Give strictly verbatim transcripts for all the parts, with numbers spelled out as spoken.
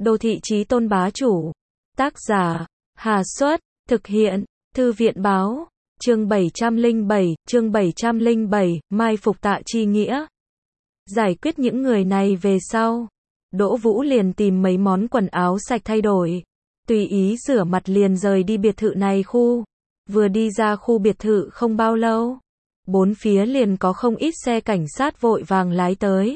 Đô thị chí tôn bá chủ. Tác giả, Hà Xuất, thực hiện, Thư viện báo, chương bảy trăm lẻ bảy, chương bảy trăm lẻ bảy, mai phục Tạ Chi Nghĩa. Giải quyết những người này về sau, Đỗ Vũ liền tìm mấy món quần áo sạch thay đổi, tùy ý rửa mặt liền rời đi biệt thự này khu. Vừa đi ra khu biệt thự không bao lâu, bốn phía liền có không ít xe cảnh sát vội vàng lái tới.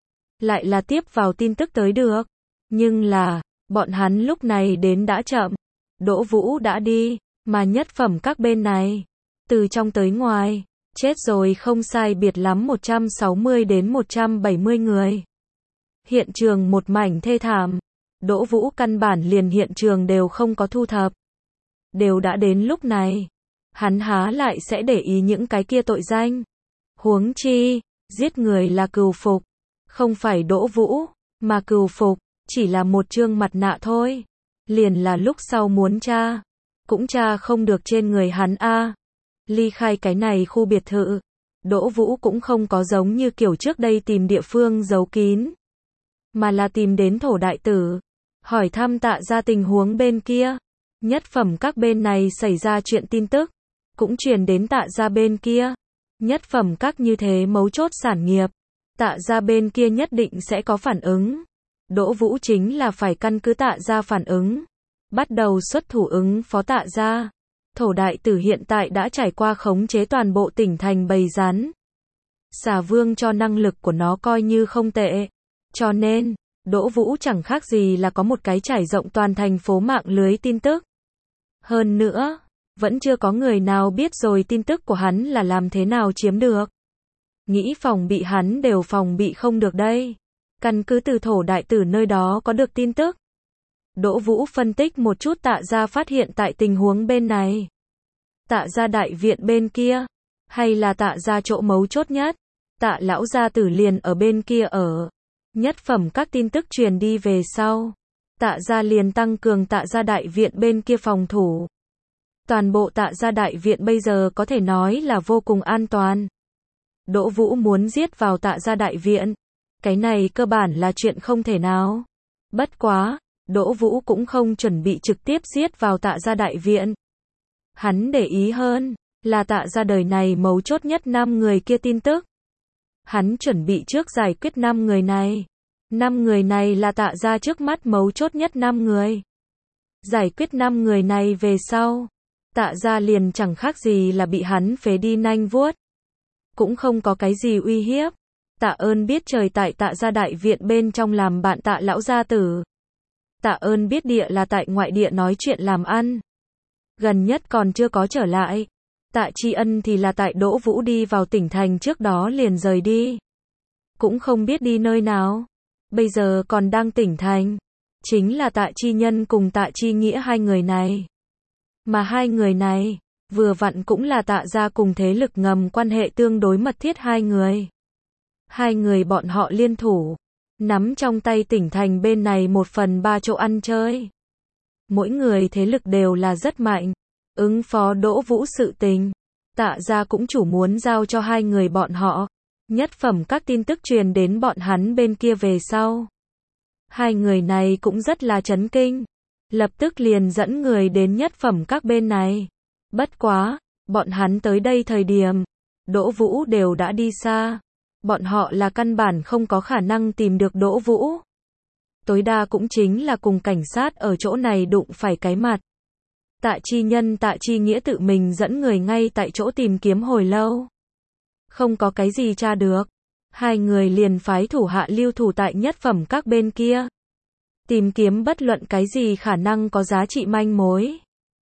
Lại là tiếp vào tin tức tới được. Nhưng là, bọn hắn lúc này đến đã chậm. Đỗ Vũ đã đi, mà nhất phẩm các bên này, từ trong tới ngoài, chết rồi không sai biệt lắm một trăm sáu mươi đến một trăm bảy mươi người. Hiện trường một mảnh thê thảm. Đỗ Vũ căn bản liền hiện trường đều không có thu thập. Đều đã đến lúc này, hắn há lại sẽ để ý những cái kia tội danh. Huống chi, giết người là cừu phục, không phải Đỗ Vũ, mà cừu phục chỉ là một trương mặt nạ thôi. Liền là lúc sau muốn tra, cũng tra không được trên người hắn a. Ly khai cái này khu biệt thự, Đỗ Vũ cũng không có giống như kiểu trước đây tìm địa phương giấu kín, mà là tìm đến Thổ đại tử, hỏi thăm Tạ gia tình huống bên kia. Nhất phẩm các bên này xảy ra chuyện tin tức, cũng truyền đến Tạ gia bên kia. Nhất phẩm các như thế mấu chốt sản nghiệp, Tạ gia bên kia nhất định sẽ có phản ứng. Đỗ Vũ chính là phải căn cứ Tạ gia phản ứng, bắt đầu xuất thủ ứng phó Tạ gia. Thổ đại tử hiện tại đã trải qua khống chế toàn bộ tỉnh thành bầy rắn. Xà vương cho năng lực của nó coi như không tệ. Cho nên, Đỗ Vũ chẳng khác gì là có một cái trải rộng toàn thành phố mạng lưới tin tức. Hơn nữa, vẫn chưa có người nào biết rồi tin tức của hắn là làm thế nào chiếm được. Nghĩ phòng bị hắn đều phòng bị không được đây. Căn cứ từ Thổ đại tử nơi đó có được tin tức. Đỗ Vũ phân tích một chút Tạ gia phát hiện tại tình huống bên này. Tạ gia đại viện bên kia, hay là Tạ gia chỗ mấu chốt nhất. Tạ lão gia tử liền ở bên kia ở. Nhất phẩm các tin tức truyền đi về sau, Tạ gia liền tăng cường Tạ gia đại viện bên kia phòng thủ. Toàn bộ Tạ gia đại viện bây giờ có thể nói là vô cùng an toàn. Đỗ Vũ muốn giết vào Tạ gia đại viện, cái này cơ bản là chuyện không thể nào. Bất quá, Đỗ Vũ cũng không chuẩn bị trực tiếp giết vào Tạ gia đại viện. Hắn để ý hơn là Tạ gia đời này mấu chốt nhất năm người kia tin tức. Hắn chuẩn bị trước giải quyết năm người này. Năm người này là Tạ gia trước mắt mấu chốt nhất năm người. Giải quyết năm người này về sau, Tạ gia liền chẳng khác gì là bị hắn phế đi nanh vuốt. Cũng không có cái gì uy hiếp. Tạ ơn biết trời tại Tạ gia đại viện bên trong làm bạn Tạ lão gia tử. Tạ ơn biết địa là tại ngoại địa nói chuyện làm ăn. Gần nhất còn chưa có trở lại. Tạ Tri Ân thì là tại Đỗ Vũ đi vào tỉnh thành trước đó liền rời đi. Cũng không biết đi nơi nào. Bây giờ còn đang tỉnh thành. Chính là Tạ Chi Nhân cùng Tạ Chi Nghĩa hai người này. Mà hai người này, vừa vặn cũng là Tạ gia cùng thế lực ngầm quan hệ tương đối mật thiết hai người. Hai người bọn họ liên thủ, nắm trong tay tỉnh thành bên này một phần ba chỗ ăn chơi. Mỗi người thế lực đều là rất mạnh. Ứng phó Đỗ Vũ sự tình, Tạ gia cũng chủ muốn giao cho hai người bọn họ. Nhất phẩm các tin tức truyền đến bọn hắn bên kia về sau. Hai người này cũng rất là chấn kinh. Lập tức liền dẫn người đến nhất phẩm các bên này. Bất quá, bọn hắn tới đây thời điểm, Đỗ Vũ đều đã đi xa. Bọn họ là căn bản không có khả năng tìm được Đỗ Vũ. Tối đa cũng chính là cùng cảnh sát ở chỗ này đụng phải cái mặt. Tạ Chi Nhân Tạ Chi Nghĩa tự mình dẫn người ngay tại chỗ tìm kiếm hồi lâu. Không có cái gì tra được. Hai người liền phái thủ hạ lưu thủ tại nhất phẩm các bên kia. Tìm kiếm bất luận cái gì khả năng có giá trị manh mối.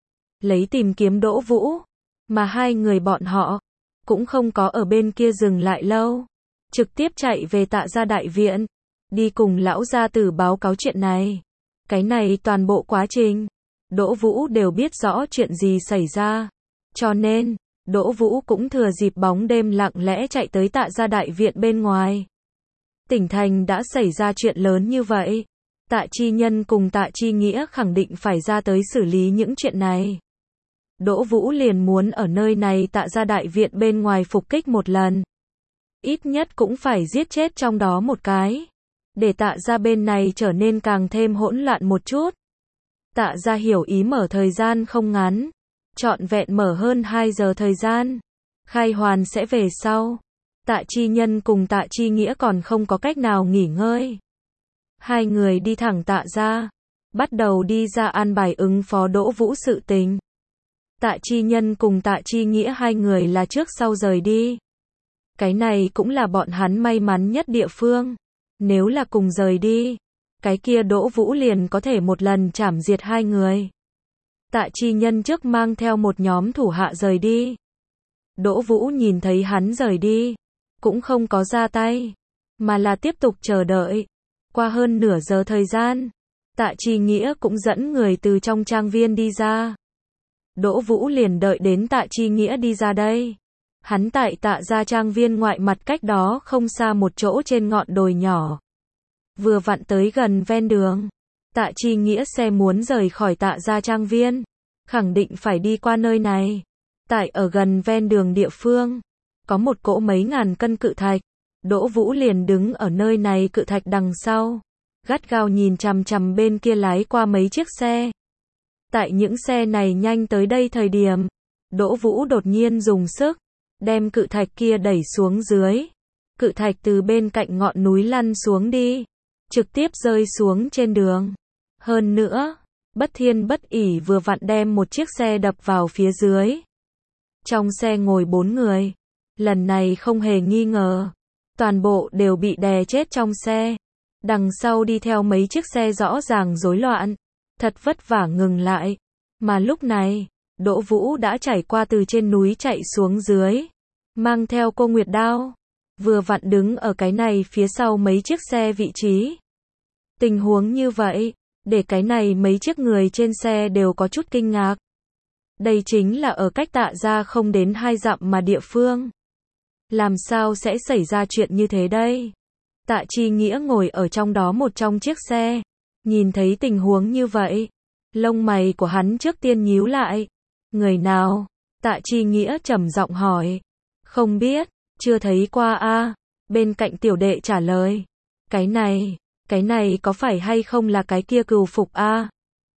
Lấy tìm kiếm Đỗ Vũ. Mà hai người bọn họ cũng không có ở bên kia dừng lại lâu. Trực tiếp chạy về Tạ gia đại viện. Đi cùng lão gia tử báo cáo chuyện này. Cái này toàn bộ quá trình, Đỗ Vũ đều biết rõ chuyện gì xảy ra. Cho nên, Đỗ Vũ cũng thừa dịp bóng đêm lặng lẽ chạy tới Tạ gia đại viện bên ngoài. Tỉnh thành đã xảy ra chuyện lớn như vậy. Tạ Chi Nhân cùng Tạ Chi Nghĩa khẳng định phải ra tới xử lý những chuyện này. Đỗ Vũ liền muốn ở nơi này Tạ gia đại viện bên ngoài phục kích một lần. Ít nhất cũng phải giết chết trong đó một cái. để Tạ gia bên này trở nên càng thêm hỗn loạn một chút. Tạ gia hiểu ý mở thời gian không ngắn, trọn vẹn mở hơn hai giờ thời gian. Khai hoàn sẽ về sau. Tạ Chi Nhân cùng Tạ Chi Nghĩa còn không có cách nào nghỉ ngơi. Hai người đi thẳng Tạ gia, bắt đầu đi ra an bài ứng phó Đỗ Vũ sự tình. Tạ Chi Nhân cùng Tạ Chi Nghĩa hai người là trước sau rời đi. Cái này cũng là bọn hắn may mắn nhất địa phương. Nếu là cùng rời đi, cái kia Đỗ Vũ liền có thể một lần chảm diệt hai người. Tạ Chi Nhân trước mang theo một nhóm thủ hạ rời đi. Đỗ Vũ nhìn thấy hắn rời đi, cũng không có ra tay, mà là tiếp tục chờ đợi. Qua hơn nửa giờ thời gian, Tạ Chi Nghĩa cũng dẫn người từ trong trang viên đi ra. Đỗ Vũ liền đợi đến Tạ Chi Nghĩa đi ra đây. Hắn tại Tạ gia trang viên ngoại mặt cách đó không xa một chỗ trên ngọn đồi nhỏ. Vừa vặn tới gần ven đường. Tạ Chi Nghĩa xe muốn rời khỏi Tạ gia trang viên, khẳng định phải đi qua nơi này. Tại ở gần ven đường địa phương, có một cỗ mấy ngàn cân cự thạch. Đỗ Vũ liền đứng ở nơi này cự thạch đằng sau, gắt gao nhìn chằm chằm bên kia lái qua mấy chiếc xe. Tại những xe này nhanh tới đây thời điểm, Đỗ Vũ đột nhiên dùng sức, đem cự thạch kia đẩy xuống dưới. Cự thạch từ bên cạnh ngọn núi lăn xuống đi, trực tiếp rơi xuống trên đường. Hơn nữa, Bất Thiên Bất ỷ vừa vặn đem một chiếc xe đập vào phía dưới. Trong xe ngồi bốn người, lần này không hề nghi ngờ, toàn bộ đều bị đè chết trong xe. Đằng sau đi theo mấy chiếc xe rõ ràng rối loạn, thật vất vả ngừng lại. Mà lúc này, Đỗ Vũ đã trải qua từ trên núi chạy xuống dưới, mang theo cô Nguyệt Đao, vừa vặn đứng ở cái này phía sau mấy chiếc xe vị trí. Tình huống như vậy, để cái này mấy chiếc người trên xe đều có chút kinh ngạc. Đây chính là ở cách Tạ gia không đến hai dặm mà địa phương. Làm sao sẽ xảy ra chuyện như thế đây? Tạ Chi Nghĩa ngồi ở trong đó một trong chiếc xe, nhìn thấy tình huống như vậy, lông mày của hắn trước tiên nhíu lại. Người nào? Tạ Chi Nghĩa trầm giọng hỏi. Không biết, chưa thấy qua a. Bên cạnh tiểu đệ trả lời. Cái này, cái này có phải hay không là cái kia Cừu Phục a?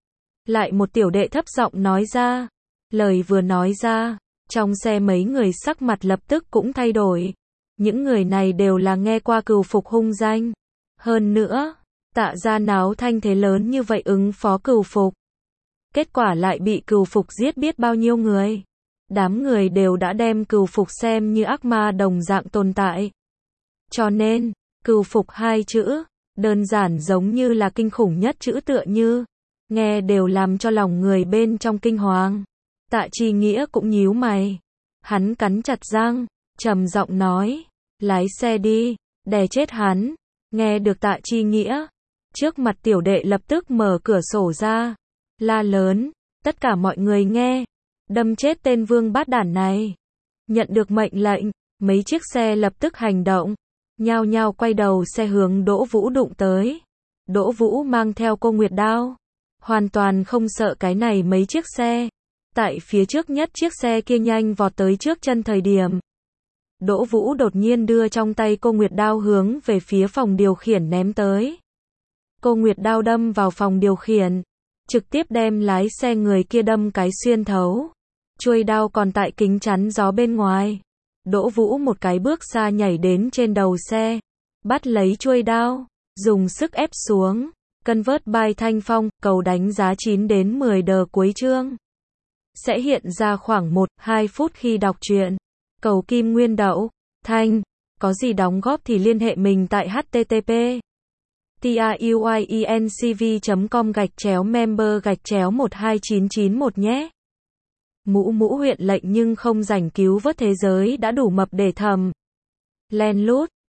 Lại một tiểu đệ thấp giọng nói ra. Lời vừa nói ra, trong xe mấy người sắc mặt lập tức cũng thay đổi. Những người này đều là nghe qua Cừu Phục hung danh. Hơn nữa, Tạ gia náo thanh thế lớn như vậy ứng phó Cừu Phục. Kết quả lại bị Cừu Phục giết biết bao nhiêu người. Đám người đều đã đem Cừu Phục xem như ác ma đồng dạng tồn tại. Cho nên, Cừu Phục hai chữ, đơn giản giống như là kinh khủng nhất chữ tựa như. Nghe đều làm cho lòng người bên trong kinh hoàng. Tạ Chi Nghĩa cũng nhíu mày. Hắn cắn chặt răng, trầm giọng nói. Lái xe đi, đè chết hắn. Nghe được Tạ Chi Nghĩa, trước mặt tiểu đệ lập tức mở cửa sổ ra, la lớn, tất cả mọi người nghe, đâm chết tên vương bát đản này. Nhận được mệnh lệnh, mấy chiếc xe lập tức hành động, nhao nhao quay đầu xe hướng Đỗ Vũ đụng tới. Đỗ Vũ mang theo cô Nguyệt Đao, hoàn toàn không sợ cái này mấy chiếc xe. Tại phía trước nhất chiếc xe kia nhanh vọt tới trước chân thời điểm, Đỗ Vũ đột nhiên đưa trong tay cô Nguyệt Đao hướng về phía phòng điều khiển ném tới. Cô Nguyệt Đao đâm vào phòng điều khiển, trực tiếp đem lái xe người kia đâm cái xuyên thấu. Chuôi đao còn tại kính chắn gió bên ngoài. Đỗ Vũ một cái bước xa nhảy đến trên đầu xe, bắt lấy chuôi đao, dùng sức ép xuống. Convert by Thanh Phong, cầu đánh giá chín đến mười đờ cuối chương. Sẽ hiện ra khoảng một đến hai phút khi đọc truyện. Cầu Kim Nguyên Đậu, Thanh, có gì đóng góp thì liên hệ mình tại http truyencv chấm com gạch chéo member gạch chéo một hai chín chín một nhé. Mũ mũ huyện lệnh nhưng không rảnh cứu vớt thế giới đã đủ mập để thầm. Len lút,